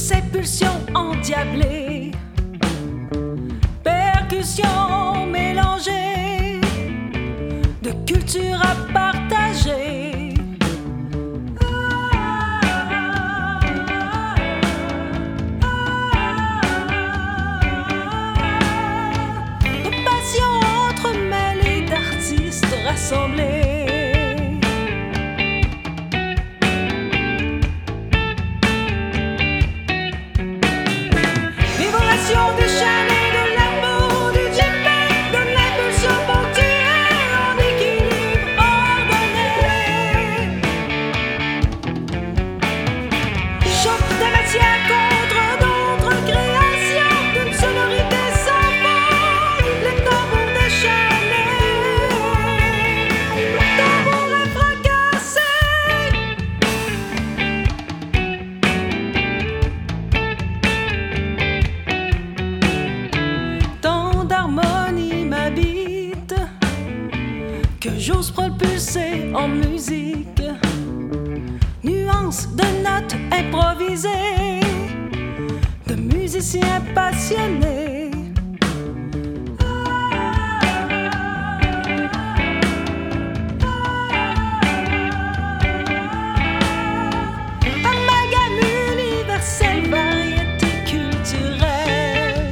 ces pulsions endiablées, percussions mélangées de cultures à partager. De passions entremêlées d'artistes rassemblés. Déchaînée de l'amour, du djembé, de l'impulsion ponctuée en équilibre ordonné. Choc de matière contre d'autres créations, d'une sonorité sans fin, les tambours déchaînés, le tambour est fracassé. Que j'ose propulser en musique, nuances de notes improvisées, de musiciens passionnés. Amalgame universel, variété culturelle.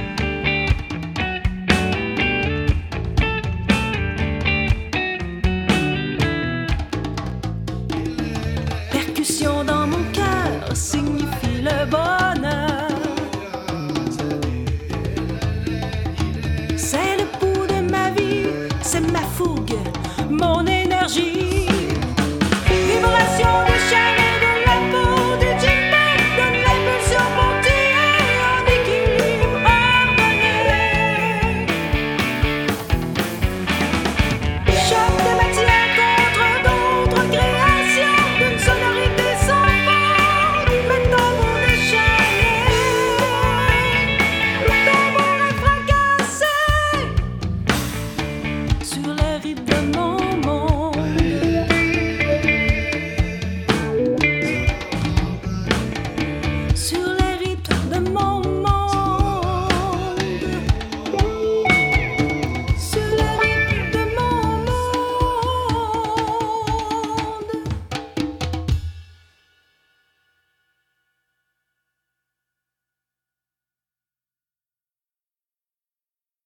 Percussion dans mon cœur signifie le bonheur. C'est le pouls de ma vie, c'est ma fougue, mon énergie. Vibration déchaînée de l'amour, du djembé, de l'impulsion ponctuée en équilibre ordonné. Choc de matière contre d'autres créations, d'une sonorité sans fin, le tambour déchaîné, le tambour est fracassé sur les rives de mon